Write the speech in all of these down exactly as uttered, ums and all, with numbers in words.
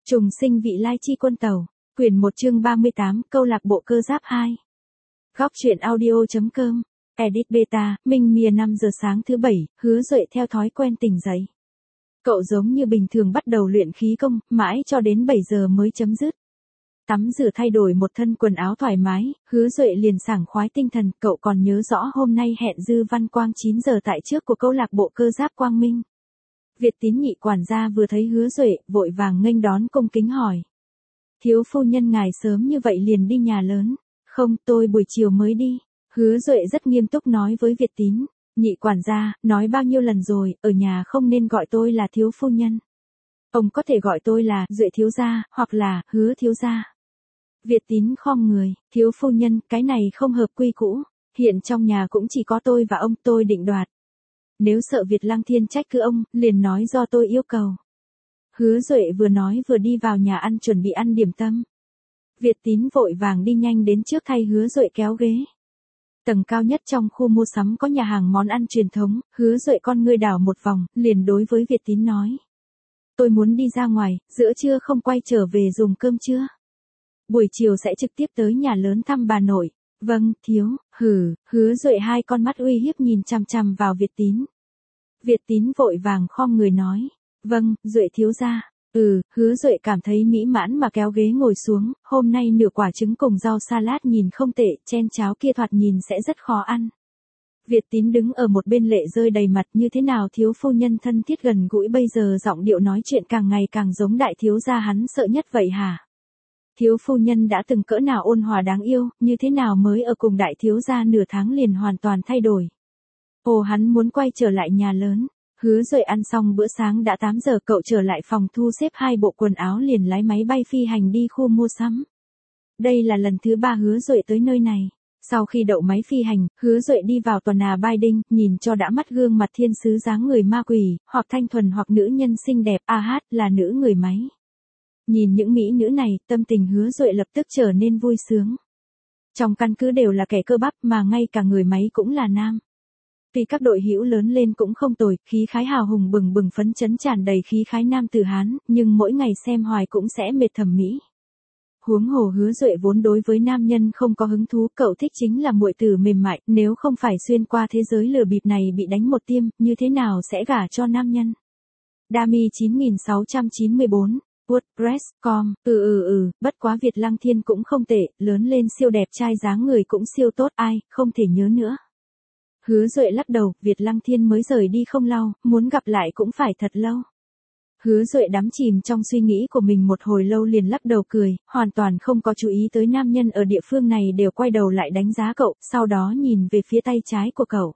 Trùng sinh vị lai chi quân tàu, quyển một chương ba mươi tám, câu lạc bộ cơ giáp hai. Góc truyện audio.com, edit beta, minh mìa năm giờ sáng thứ bảy, Hứa Duệ theo thói quen tỉnh dậy. Cậu giống như bình thường bắt đầu luyện khí công, mãi cho đến bảy giờ mới chấm dứt. Tắm rửa thay đổi một thân quần áo thoải mái, Hứa Duệ liền sảng khoái tinh thần, cậu còn nhớ rõ hôm nay hẹn Dư Văn Quang chín giờ tại trước của câu lạc bộ cơ giáp Quang Minh. Việt Tín nhị quản gia vừa thấy Hứa Duệ, vội vàng nghênh đón cung kính hỏi. Thiếu phu nhân ngài sớm như vậy liền đi nhà lớn. Không, tôi buổi chiều mới đi. Hứa Duệ rất nghiêm túc nói với Việt Tín. Nhị quản gia, nói bao nhiêu lần rồi, ở nhà không nên gọi tôi là thiếu phu nhân. Ông có thể gọi tôi là Duệ thiếu gia, hoặc là Hứa thiếu gia. Việt Tín khom người, thiếu phu nhân, cái này không hợp quy cũ. Hiện trong nhà cũng chỉ có tôi và ông, tôi định đoạt. Nếu sợ Việt Lăng Thiên trách cứ ông, liền nói do tôi yêu cầu. Hứa Duệ vừa nói vừa đi vào nhà ăn chuẩn bị ăn điểm tâm. Việt Tín vội vàng đi nhanh đến trước thay Hứa Duệ kéo ghế. Tầng cao nhất trong khu mua sắm có nhà hàng món ăn truyền thống, Hứa Duệ con ngươi đảo một vòng, liền đối với Việt Tín nói. Tôi muốn đi ra ngoài, giữa trưa không quay trở về dùng cơm trưa. Buổi chiều sẽ trực tiếp tới nhà lớn thăm bà nội. Vâng, thiếu, hử, Hứa Duệ hai con mắt uy hiếp nhìn chằm chằm vào Việt Tín. Việt Tín vội vàng khom người nói. Vâng, Duệ thiếu gia. Ừ, Hứa Duệ cảm thấy mỹ mãn mà kéo ghế ngồi xuống, hôm nay nửa quả trứng cùng rau salad nhìn không tệ, chen cháo kia thoạt nhìn sẽ rất khó ăn. Việt Tín đứng ở một bên lệ rơi đầy mặt, như thế nào thiếu phu nhân thân thiết gần gũi bây giờ giọng điệu nói chuyện càng ngày càng giống đại thiếu gia hắn sợ nhất vậy hả? Thiếu phu nhân đã từng cỡ nào ôn hòa đáng yêu, như thế nào mới ở cùng đại thiếu gia nửa tháng liền hoàn toàn thay đổi. Ồ, hắn muốn quay trở lại nhà lớn. Hứa Duệ ăn xong bữa sáng đã tám giờ, cậu trở lại phòng thu xếp hai bộ quần áo liền lái máy bay phi hành đi khu mua sắm. Đây là lần thứ ba Hứa Duệ tới nơi này. Sau khi đậu máy phi hành, Hứa Duệ đi vào tòa nhà Biden, nhìn cho đã mắt gương mặt thiên sứ dáng người ma quỷ, hoặc thanh thuần hoặc nữ nhân xinh đẹp, a hát là nữ người máy. Nhìn những mỹ nữ này, tâm tình Hứa Duệ lập tức trở nên vui sướng. Trong căn cứ đều là kẻ cơ bắp mà ngay cả người máy cũng là nam. Tuy các đội hữu lớn lên cũng không tồi, khí khái hào hùng bừng bừng phấn chấn tràn đầy khí khái nam tử Hán, nhưng mỗi ngày xem hoài cũng sẽ mệt thẩm mỹ. Huống hồ Hứa Duệ vốn đối với nam nhân không có hứng thú, cậu thích chính là muội tử mềm mại, nếu không phải xuyên qua thế giới lừa bịp này bị đánh một tiêm, như thế nào sẽ gả cho nam nhân. Dami chín nghìn sáu trăm chín mươi bốn WordPress chấm com, ừ ừ ừ, bất quá Việt Lăng Thiên cũng không tệ, lớn lên siêu đẹp trai dáng người cũng siêu tốt, ai, không thể nhớ nữa. Hứa Duệ lắc đầu, Việt Lăng Thiên mới rời đi không lâu, muốn gặp lại cũng phải thật lâu. Hứa Duệ đắm chìm trong suy nghĩ của mình một hồi lâu liền lắc đầu cười, hoàn toàn không có chú ý tới nam nhân ở địa phương này đều quay đầu lại đánh giá cậu, sau đó nhìn về phía tay trái của cậu.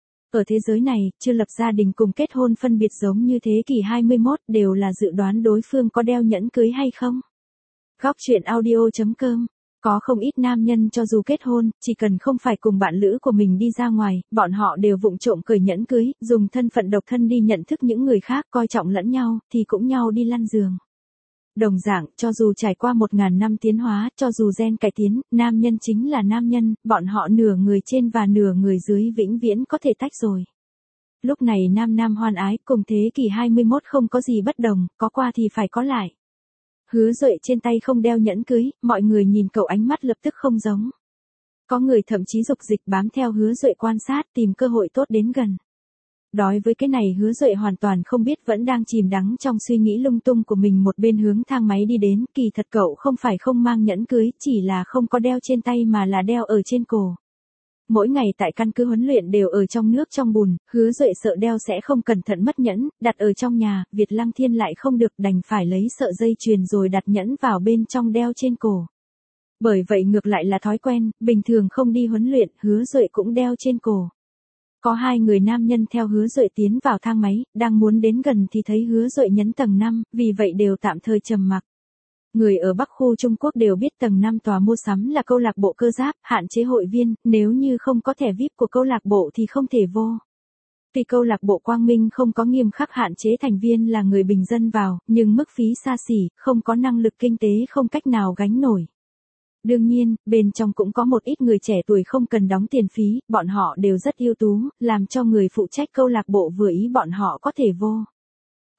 Ở thế giới này, chưa lập gia đình cùng kết hôn phân biệt giống như thế kỷ hai mươi mốt đều là dự đoán đối phương có đeo nhẫn cưới hay không. Góc truyện audio.com, có không ít nam nhân cho dù kết hôn, chỉ cần không phải cùng bạn lữ của mình đi ra ngoài, bọn họ đều vụng trộm cởi nhẫn cưới, dùng thân phận độc thân đi nhận thức những người khác coi trọng lẫn nhau, thì cũng nhau đi lăn giường. Đồng dạng, cho dù trải qua một ngàn năm tiến hóa, cho dù gen cải tiến, nam nhân chính là nam nhân, bọn họ nửa người trên và nửa người dưới vĩnh viễn có thể tách rồi. Lúc này nam nam hoan ái, cùng thế kỷ hai mươi mốt không có gì bất đồng, có qua thì phải có lại. Hứa Duệ trên tay không đeo nhẫn cưới, mọi người nhìn cậu ánh mắt lập tức không giống. Có người thậm chí dục dịch bám theo Hứa Duệ quan sát tìm cơ hội tốt đến gần. Đối với cái này Hứa Duệ hoàn toàn không biết, vẫn đang chìm đắm trong suy nghĩ lung tung của mình, một bên hướng thang máy đi đến, kỳ thật cậu không phải không mang nhẫn cưới, chỉ là không có đeo trên tay mà là đeo ở trên cổ. Mỗi ngày tại căn cứ huấn luyện đều ở trong nước trong bùn, Hứa Duệ sợ đeo sẽ không cẩn thận mất nhẫn, đặt ở trong nhà, Việt Lăng Thiên lại không được, đành phải lấy sợi dây chuyền rồi đặt nhẫn vào bên trong đeo trên cổ. Bởi vậy ngược lại là thói quen, bình thường không đi huấn luyện, Hứa Duệ cũng đeo trên cổ. Có hai người nam nhân theo Hứa Duệ tiến vào thang máy, đang muốn đến gần thì thấy Hứa Duệ nhấn tầng năm, vì vậy đều tạm thời trầm mặc. Người ở Bắc khu Trung Quốc đều biết tầng năm tòa mua sắm là câu lạc bộ cơ giáp, hạn chế hội viên, nếu như không có thẻ vi ai pi của câu lạc bộ thì không thể vô. Tuy câu lạc bộ Quang Minh không có nghiêm khắc hạn chế thành viên là người bình dân vào, nhưng mức phí xa xỉ, không có năng lực kinh tế không cách nào gánh nổi. Đương nhiên, bên trong cũng có một ít người trẻ tuổi không cần đóng tiền phí, bọn họ đều rất ưu tú, làm cho người phụ trách câu lạc bộ vừa ý bọn họ có thể vô.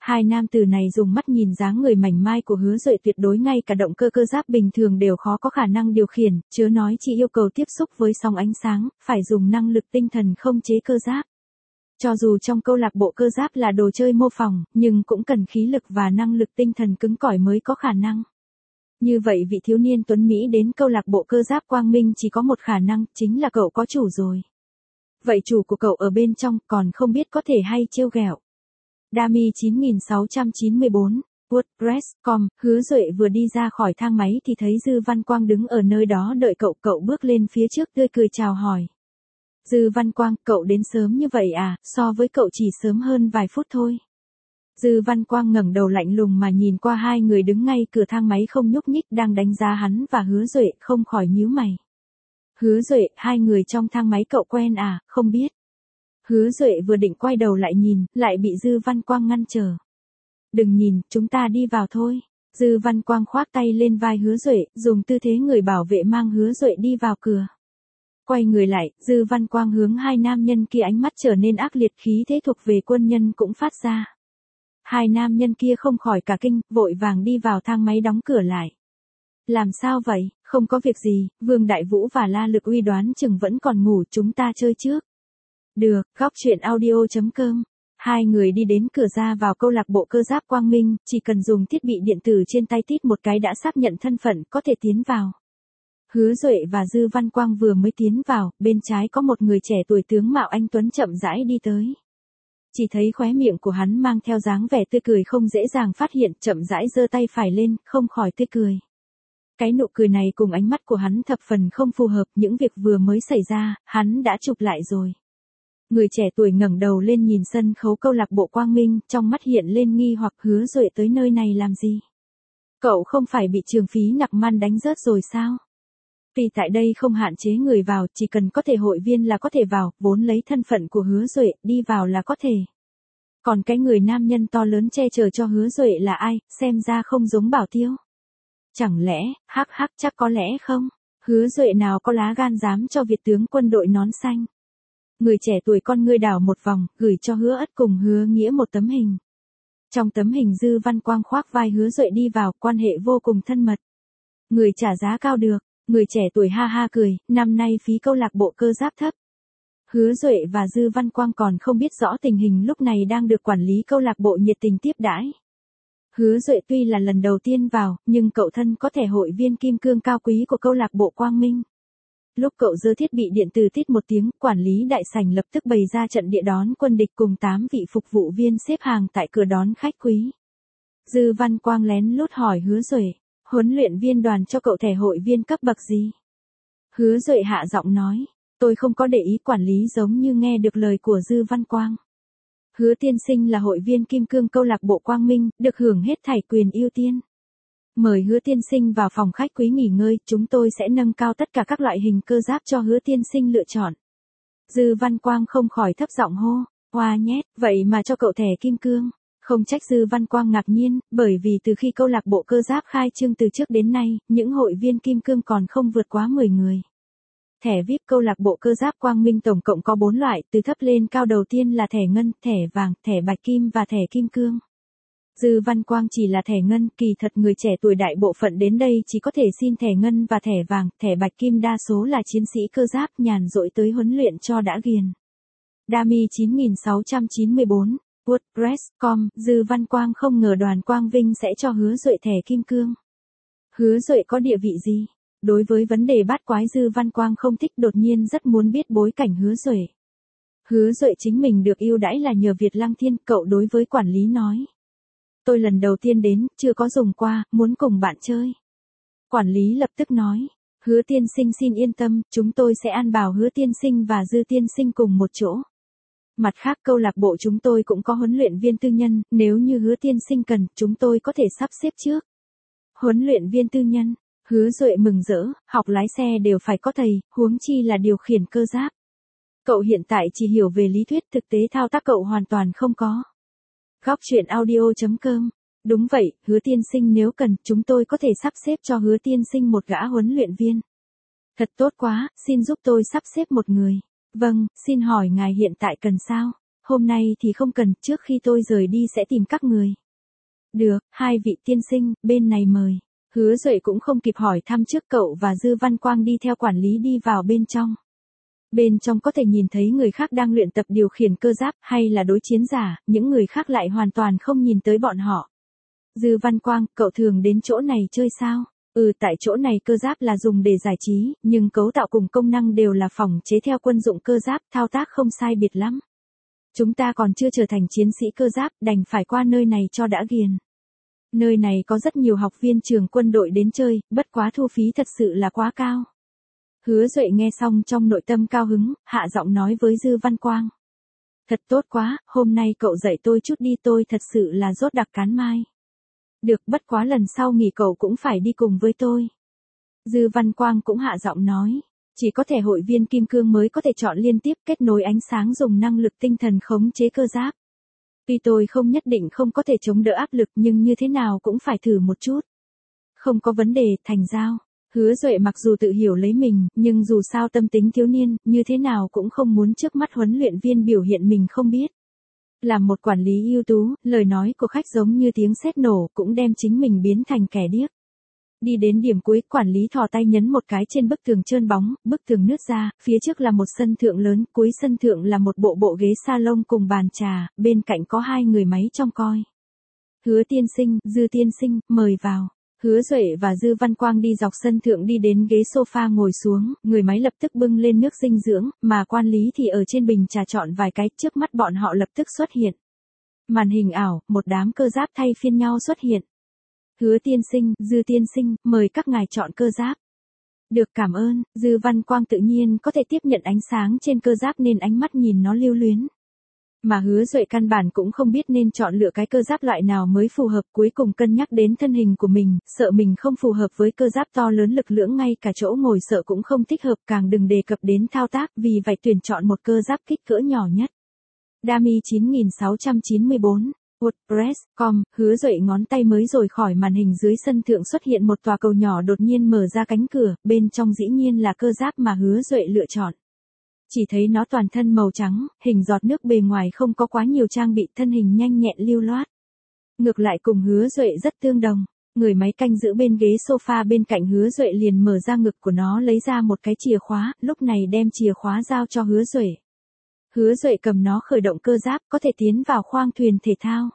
Hai nam tử này dùng mắt nhìn dáng người mảnh mai của Hứa Duệ tuyệt đối ngay cả động cơ cơ giáp bình thường đều khó có khả năng điều khiển, chớ nói chỉ yêu cầu tiếp xúc với sóng ánh sáng, phải dùng năng lực tinh thần không chế cơ giáp. Cho dù trong câu lạc bộ cơ giáp là đồ chơi mô phỏng, nhưng cũng cần khí lực và năng lực tinh thần cứng cỏi mới có khả năng. Như vậy vị thiếu niên tuấn Mỹ đến câu lạc bộ cơ giáp Quang Minh chỉ có một khả năng, chính là cậu có chủ rồi. Vậy chủ của cậu ở bên trong còn không biết có thể hay trêu ghẹo. Dami chín nghìn sáu trăm chín mươi bốn, WordPress chấm com, Hứa Duệ vừa đi ra khỏi thang máy thì thấy Dư Văn Quang đứng ở nơi đó đợi cậu, cậu bước lên phía trước tươi cười chào hỏi. Dư Văn Quang, cậu đến sớm như vậy à, so với cậu chỉ sớm hơn vài phút thôi. Dư Văn Quang ngẩng đầu lạnh lùng mà nhìn qua hai người đứng ngay cửa thang máy không nhúc nhích đang đánh giá hắn và Hứa Duệ, không khỏi nhíu mày. Hứa Duệ, hai người trong thang máy cậu quen à, không biết. Hứa Duệ vừa định quay đầu lại nhìn, lại bị Dư Văn Quang ngăn trở. Đừng nhìn, chúng ta đi vào thôi. Dư Văn Quang khoác tay lên vai Hứa Duệ, dùng tư thế người bảo vệ mang Hứa Duệ đi vào cửa. Quay người lại, Dư Văn Quang hướng hai nam nhân kia ánh mắt trở nên ác liệt, khí thế thuộc về quân nhân cũng phát ra. Hai nam nhân kia không khỏi cả kinh, vội vàng đi vào thang máy đóng cửa lại. Làm sao vậy, không có việc gì, Vương Đại Vũ và La Lực Uy đoán chừng vẫn còn ngủ, chúng ta chơi trước. Được, góc truyện audio chấm com. Hai người đi đến cửa ra vào câu lạc bộ cơ giáp Quang Minh, chỉ cần dùng thiết bị điện tử trên tay tít một cái đã xác nhận thân phận, có thể tiến vào. Hứa Duệ và Dư Văn Quang vừa mới tiến vào, bên trái có một người trẻ tuổi tướng mạo anh tuấn chậm rãi đi tới. Chỉ thấy khóe miệng của hắn mang theo dáng vẻ tươi cười không dễ dàng phát hiện, chậm rãi giơ tay phải lên, không khỏi tươi cười. Cái nụ cười này cùng ánh mắt của hắn thập phần không phù hợp, những việc vừa mới xảy ra, hắn đã chụp lại rồi. Người trẻ tuổi ngẩng đầu lên nhìn sân khấu câu lạc bộ Quang Minh, trong mắt hiện lên nghi hoặc. Hứa Duệ tới nơi này làm gì? Cậu không phải bị trường phí nặc man đánh rớt rồi sao? Vì tại đây không hạn chế người vào, chỉ cần có thể hội viên là có thể vào, vốn lấy thân phận của Hứa Duệ, đi vào là có thể. Còn cái người nam nhân to lớn che chở cho Hứa Duệ là ai, xem ra không giống Bảo Tiêu. Chẳng lẽ, hắc hắc chắc có lẽ không? Hứa Duệ nào có lá gan dám cho Việt tướng quân đội nón xanh. Người trẻ tuổi con ngươi đảo một vòng, gửi cho Hứa Ất cùng Hứa Nghĩa một tấm hình. Trong tấm hình Dư Văn Quang khoác vai Hứa Duệ đi vào, quan hệ vô cùng thân mật. Người trả giá cao được. Người trẻ tuổi ha ha cười, năm nay phí câu lạc bộ cơ giáp thấp. Hứa Duệ và Dư Văn Quang còn không biết rõ tình hình lúc này đang được quản lý câu lạc bộ nhiệt tình tiếp đãi. Hứa Duệ tuy là lần đầu tiên vào, nhưng cậu thân có thẻ hội viên kim cương cao quý của câu lạc bộ Quang Minh. Lúc cậu giơ thiết bị điện tử tít một tiếng, quản lý đại sảnh lập tức bày ra trận địa đón quân địch cùng tám vị phục vụ viên xếp hàng tại cửa đón khách quý. Dư Văn Quang lén lút hỏi Hứa Duệ. Huấn luyện viên đoàn cho cậu thẻ hội viên cấp bậc gì? Hứa Duệ hạ giọng nói, tôi không có để ý, quản lý giống như nghe được lời của Dư Văn Quang. Hứa tiên sinh là hội viên kim cương câu lạc bộ Quang Minh, được hưởng hết thảy quyền ưu tiên. Mời Hứa tiên sinh vào phòng khách quý nghỉ ngơi, chúng tôi sẽ nâng cao tất cả các loại hình cơ giáp cho Hứa tiên sinh lựa chọn. Dư Văn Quang không khỏi thấp giọng hô, hoa nhét, vậy mà cho cậu thẻ kim cương. Không trách Dư Văn Quang ngạc nhiên, bởi vì từ khi câu lạc bộ cơ giáp khai trương từ trước đến nay, những hội viên kim cương còn không vượt quá mười người. Thẻ vi ai pi câu lạc bộ cơ giáp Quang Minh tổng cộng có bốn loại, từ thấp lên cao đầu tiên là thẻ ngân, thẻ vàng, thẻ bạch kim và thẻ kim cương. Dư Văn Quang chỉ là thẻ ngân, kỳ thật người trẻ tuổi đại bộ phận đến đây chỉ có thể xin thẻ ngân và thẻ vàng, thẻ bạch kim đa số là chiến sĩ cơ giáp nhàn rỗi tới huấn luyện cho đã ghiền. Dami chín nghìn sáu trăm chín mươi bốn, WordPress chấm com, Dư Văn Quang không ngờ đoàn Quang Vinh sẽ cho Hứa Duệ thẻ kim cương. Hứa Duệ có địa vị gì? Đối với vấn đề bát quái Dư Văn Quang không thích, đột nhiên rất muốn biết bối cảnh Hứa Duệ. Hứa Duệ chính mình được ưu đãi là nhờ Việt Lăng Thiên, cậu đối với quản lý nói. Tôi lần đầu tiên đến, chưa có dùng qua, muốn cùng bạn chơi. Quản lý lập tức nói, Hứa tiên sinh xin yên tâm, chúng tôi sẽ an bài Hứa tiên sinh và Dư tiên sinh cùng một chỗ. Mặt khác câu lạc bộ chúng tôi cũng có huấn luyện viên tư nhân, nếu như Hứa tiên sinh cần, chúng tôi có thể sắp xếp trước. Huấn luyện viên tư nhân, Hứa Duệ mừng rỡ, học lái xe đều phải có thầy, huống chi là điều khiển cơ giáp. Cậu hiện tại chỉ hiểu về lý thuyết, thực tế thao tác cậu hoàn toàn không có. Góc truyện audio chấm com. Đúng vậy, Hứa tiên sinh nếu cần, chúng tôi có thể sắp xếp cho Hứa tiên sinh một gã huấn luyện viên. Thật tốt quá, xin giúp tôi sắp xếp một người. Vâng, xin hỏi ngài hiện tại cần sao? hôm nay thì không cần, trước khi tôi rời đi sẽ tìm các người. Được, hai vị tiên sinh, bên này mời. Hứa Duệ cũng không kịp hỏi thăm trước, cậu và Dư Văn Quang đi theo quản lý đi vào bên trong. Bên trong có thể nhìn thấy người khác đang luyện tập điều khiển cơ giáp hay là đối chiến giả, những người khác lại hoàn toàn không nhìn tới bọn họ. Dư Văn Quang, cậu thường đến chỗ này chơi sao? Ừ, tại chỗ này cơ giáp là dùng để giải trí, nhưng cấu tạo cùng công năng đều là phỏng chế theo quân dụng cơ giáp, thao tác không sai biệt lắm. Chúng ta còn chưa trở thành chiến sĩ cơ giáp, đành phải qua nơi này cho đã ghiền. Nơi này có rất nhiều học viên trường quân đội đến chơi, bất quá thu phí thật sự là quá cao. Hứa Duệ nghe xong trong nội tâm cao hứng, hạ giọng nói với Dư Văn Quang. Thật tốt quá, hôm nay cậu dạy tôi chút đi, tôi thật sự là rốt đặc cán mai. Được, bất quá lần sau nghỉ cậu cũng phải đi cùng với tôi. Dư Văn Quang cũng hạ giọng nói. Chỉ có thể hội viên kim cương mới có thể chọn liên tiếp kết nối ánh sáng dùng năng lực tinh thần khống chế cơ giáp. Tuy tôi không nhất định không có thể chống đỡ áp lực nhưng như thế nào cũng phải thử một chút. Không có vấn đề, thành giao. Hứa Duệ mặc dù tự hiểu lấy mình, nhưng dù sao tâm tính thiếu niên, như thế nào cũng không muốn trước mắt huấn luyện viên biểu hiện mình không biết. Làm một quản lý ưu tú, lời nói của khách giống như tiếng sét nổ, cũng đem chính mình biến thành kẻ điếc. Đi đến điểm cuối, quản lý thò tay nhấn một cái trên bức tường trơn bóng, bức tường nứt ra, phía trước là một sân thượng lớn, cuối sân thượng là một bộ bộ ghế salon cùng bàn trà, bên cạnh có hai người máy trông coi. Hứa tiên sinh, Dư tiên sinh, mời vào. Hứa Duệ và Dư Văn Quang đi dọc sân thượng đi đến ghế sofa ngồi xuống, người máy lập tức bưng lên nước dinh dưỡng, mà quan lý thì ở trên bình trà chọn vài cái, trước mắt bọn họ lập tức xuất hiện. Màn hình ảo, một đám cơ giáp thay phiên nhau xuất hiện. Hứa tiên sinh, Dư tiên sinh, mời các ngài chọn cơ giáp. Được, cảm ơn. Dư Văn Quang tự nhiên có thể tiếp nhận ánh sáng trên cơ giáp nên ánh mắt nhìn nó lưu luyến. Mà Hứa Duệ căn bản cũng không biết nên chọn lựa cái cơ giáp loại nào mới phù hợp, cuối cùng cân nhắc đến thân hình của mình, sợ mình không phù hợp với cơ giáp to lớn lực lưỡng, ngay cả chỗ ngồi sợ cũng không thích hợp, càng đừng đề cập đến thao tác, vì vậy tuyển chọn một cơ giáp kích cỡ nhỏ nhất. Dami chín nghìn sáu trăm chín mươi bốn. WordPress chấm com, Hứa Duệ ngón tay mới rồi khỏi màn hình, dưới sân thượng xuất hiện một tòa cầu nhỏ đột nhiên mở ra cánh cửa, bên trong dĩ nhiên là cơ giáp mà Hứa Duệ lựa chọn. Chỉ thấy nó toàn thân màu trắng, hình giọt nước, bề ngoài không có quá nhiều trang bị, thân hình nhanh nhẹn lưu loát. Ngược lại cùng Hứa Duệ rất tương đồng. Người máy canh giữ bên ghế sofa bên cạnh Hứa Duệ liền mở ra ngực của nó lấy ra một cái chìa khóa, lúc này đem chìa khóa giao cho Hứa Duệ. Hứa Duệ cầm nó khởi động cơ giáp, có thể tiến vào khoang thuyền thể thao.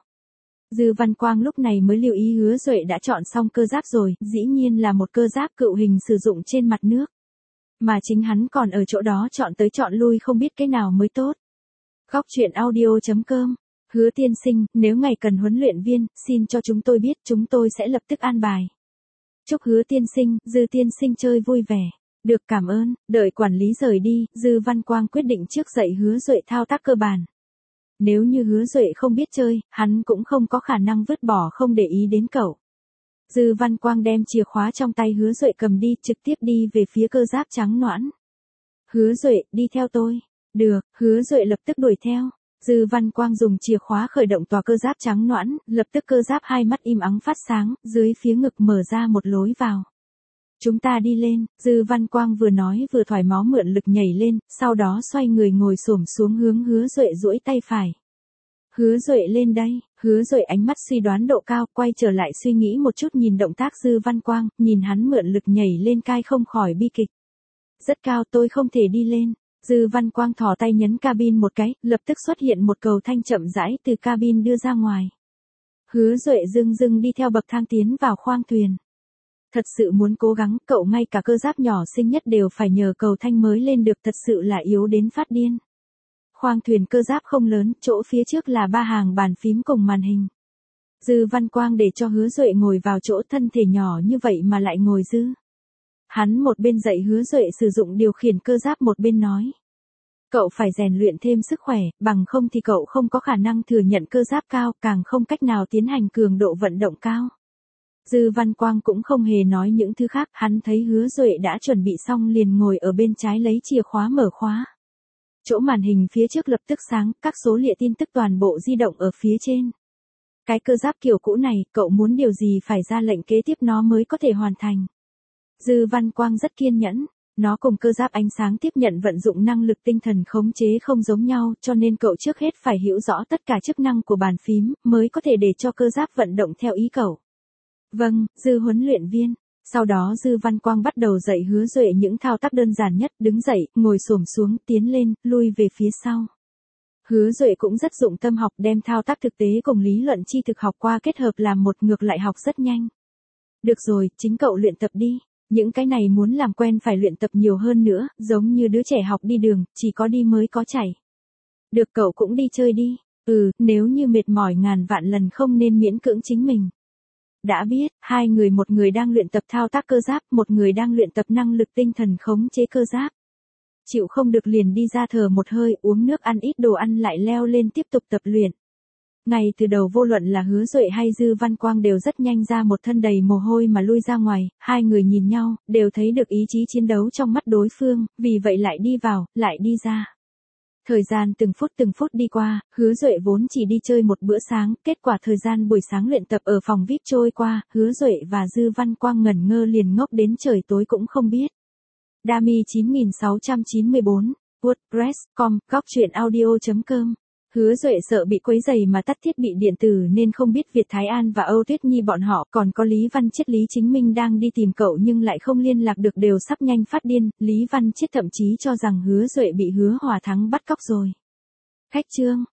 Dư Văn Quang lúc này mới lưu ý Hứa Duệ đã chọn xong cơ giáp rồi, dĩ nhiên là một cơ giáp cự hình sử dụng trên mặt nước. Mà chính hắn còn ở chỗ đó chọn tới chọn lui không biết cái nào mới tốt. Góc truyện audio chấm com. Hứa tiên sinh, nếu ngài cần huấn luyện viên, xin cho chúng tôi biết, chúng tôi sẽ lập tức an bài. Chúc Hứa tiên sinh, Dư tiên sinh chơi vui vẻ. Được, cảm ơn. Đợi quản lý rời đi, Dư Văn Quang quyết định trước dạy Hứa Duệ thao tác cơ bản. Nếu như Hứa Duệ không biết chơi, hắn cũng không có khả năng vứt bỏ không để ý đến cậu. Dư Văn Quang đem chìa khóa trong tay Hứa Duệ cầm đi, trực tiếp đi về phía cơ giáp trắng nõn. Hứa Duệ, đi theo tôi. Được, Hứa Duệ lập tức đuổi theo. Dư Văn Quang dùng chìa khóa khởi động tòa cơ giáp trắng nõn, lập tức cơ giáp hai mắt im ắng phát sáng, dưới phía ngực mở ra một lối vào. Chúng ta đi lên, Dư Văn Quang vừa nói vừa thoải máu mượn lực nhảy lên, sau đó xoay người ngồi xổm xuống hướng Hứa Duệ duỗi tay phải. Hứa Duệ lên đây, Hứa Duệ ánh mắt suy đoán độ cao, quay trở lại suy nghĩ một chút nhìn động tác Dư Văn Quang, nhìn hắn mượn lực nhảy lên cai không khỏi bi kịch. Rất cao, tôi không thể đi lên. Dư Văn Quang thò tay nhấn cabin một cái, lập tức xuất hiện một cầu thanh chậm rãi từ cabin đưa ra ngoài. Hứa Duệ dưng dưng đi theo bậc thang tiến vào khoang thuyền. Thật sự muốn cố gắng, cậu ngay cả cơ giáp nhỏ xinh nhất đều phải nhờ cầu thanh mới lên được, thật sự là yếu đến phát điên. Khoang thuyền cơ giáp không lớn, chỗ phía trước là ba hàng bàn phím cùng màn hình. Dư Văn Quang để cho Hứa Duệ ngồi vào chỗ, thân thể nhỏ như vậy mà lại ngồi dư. Hắn một bên dạy Hứa Duệ sử dụng điều khiển cơ giáp một bên nói. Cậu phải rèn luyện thêm sức khỏe, bằng không thì cậu không có khả năng thừa nhận cơ giáp cao, càng không cách nào tiến hành cường độ vận động cao. Dư Văn Quang cũng không hề nói những thứ khác, hắn thấy Hứa Duệ đã chuẩn bị xong liền ngồi ở bên trái lấy chìa khóa mở khóa. Chỗ màn hình phía trước lập tức sáng, các số liệu tin tức toàn bộ di động ở phía trên. Cái cơ giáp kiểu cũ này, cậu muốn điều gì phải ra lệnh kế tiếp nó mới có thể hoàn thành. Dư Văn Quang rất kiên nhẫn. nó cùng cơ giáp ánh sáng tiếp nhận vận dụng năng lực tinh thần khống chế không giống nhau, cho nên cậu trước hết phải hiểu rõ tất cả chức năng của bàn phím, mới có thể để cho cơ giáp vận động theo ý cậu. Vâng, Dư huấn luyện viên. Sau đó Dư Văn Quang bắt đầu dạy Hứa Duệ những thao tác đơn giản nhất, đứng dậy, ngồi xổm xuống, tiến lên, lui về phía sau. Hứa Duệ cũng rất dụng tâm học, đem thao tác thực tế cùng lý luận tri thực học qua kết hợp làm một, ngược lại học rất nhanh. Được rồi, chính cậu luyện tập đi. Những cái này muốn làm quen phải luyện tập nhiều hơn nữa, giống như đứa trẻ học đi đường, chỉ có đi mới có chảy. Được, cậu cũng đi chơi đi. Ừ, nếu như mệt mỏi ngàn vạn lần không nên miễn cưỡng chính mình. Đã biết, hai người, một người đang luyện tập thao tác cơ giáp, một người đang luyện tập năng lực tinh thần khống chế cơ giáp. Chịu không được liền đi ra thở một hơi, uống nước, ăn ít đồ ăn, lại leo lên tiếp tục tập luyện. Ngay từ đầu vô luận là Hứa Duệ hay Dư Văn Quang đều rất nhanh ra một thân đầy mồ hôi mà lui ra ngoài, hai người nhìn nhau, đều thấy được ý chí chiến đấu trong mắt đối phương, vì vậy lại đi vào, lại đi ra. Thời gian từng phút từng phút đi qua, Hứa Duệ vốn chỉ đi chơi một bữa sáng, kết quả thời gian buổi sáng luyện tập ở phòng vi ai pi trôi qua, Hứa Duệ và Dư Văn Quang ngẩn ngơ liền ngốc đến trời tối cũng không biết. Dami chín nghìn sáu trăm chín mươi bốn, WordPress chấm com, góc truyện audio chấm com. Hứa Duệ sợ bị quấy rầy mà tắt thiết bị điện tử nên không biết Việt Thái An và Âu Tuyết Nhi bọn họ, còn có Lý Văn Chiết, Lý Chính Minh đang đi tìm cậu nhưng lại không liên lạc được, đều sắp nhanh phát điên. Lý Văn Chiết thậm chí cho rằng Hứa Duệ bị Hứa Hòa Thắng bắt cóc rồi. Khách chương